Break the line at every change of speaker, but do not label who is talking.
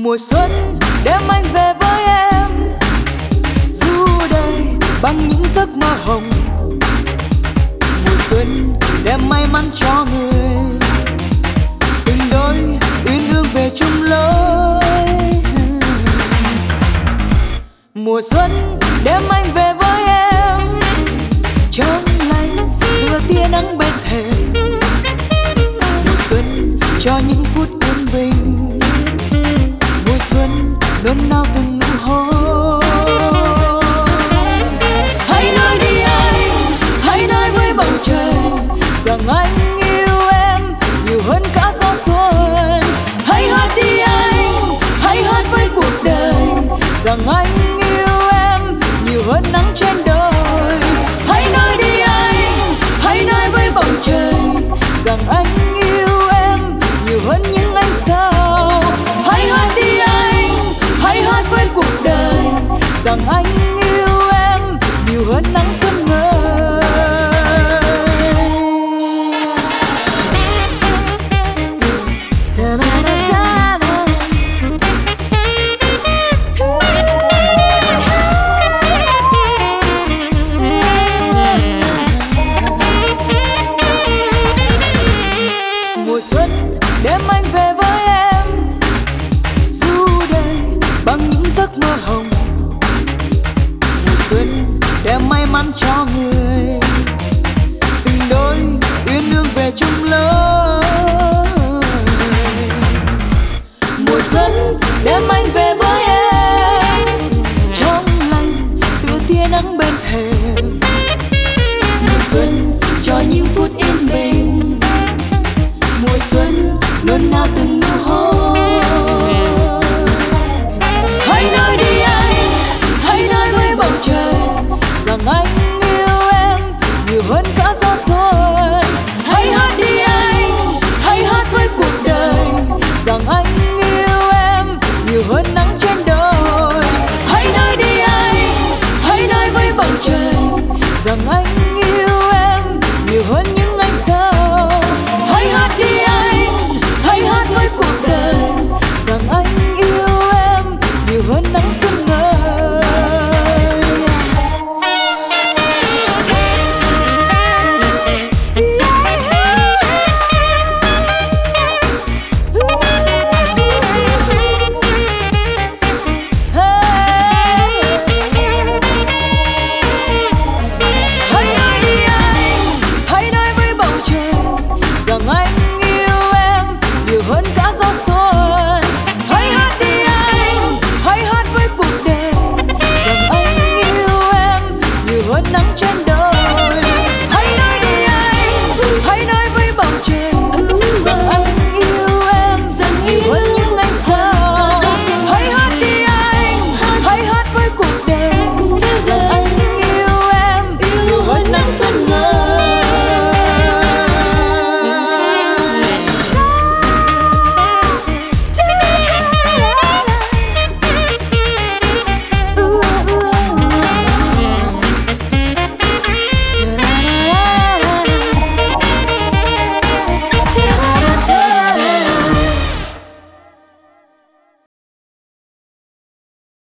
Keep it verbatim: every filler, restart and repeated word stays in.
Mùa xuân đem anh về với em, du đầy bằng những giấc mơ hồng. Mùa xuân đem may mắn cho người, tình đôi uyên ương về chung lối. Mùa xuân đem anh về với em, trong lành tựa tia nắng bên thềm. Mùa xuân cho những phút yên bình, mùa xuân nôn nao từng nụ hôn. Hãy nói đi anh, hãy nói với bầu trời rằng anh yêu em nhiều hơn cả gió xuân. Hãy hát đi anh, hãy hát với cuộc đời rằng anh yêu em nhiều hơn nắng trên đồi. Hãy nói đi anh, hãy nói với bầu trời rằng anh yêu em nhiều hơn những ánh sao. Hãy hát đi anh, hãy hát với cuộc đời rằng anh yêu em nhiều hơn nắng xuân ngời. Mùa xuân đem anh về với em, du đầy bằng những giấc mơ hồng. Mùa xuân đem may mắn cho người, tình đôi uyên ương về chung lối. Mùa xuân đem anh về với em, trong lành tựa tia nắng bên thềm. Mùa xuân cho những phút yên bình, mùa xuân nôn nao từng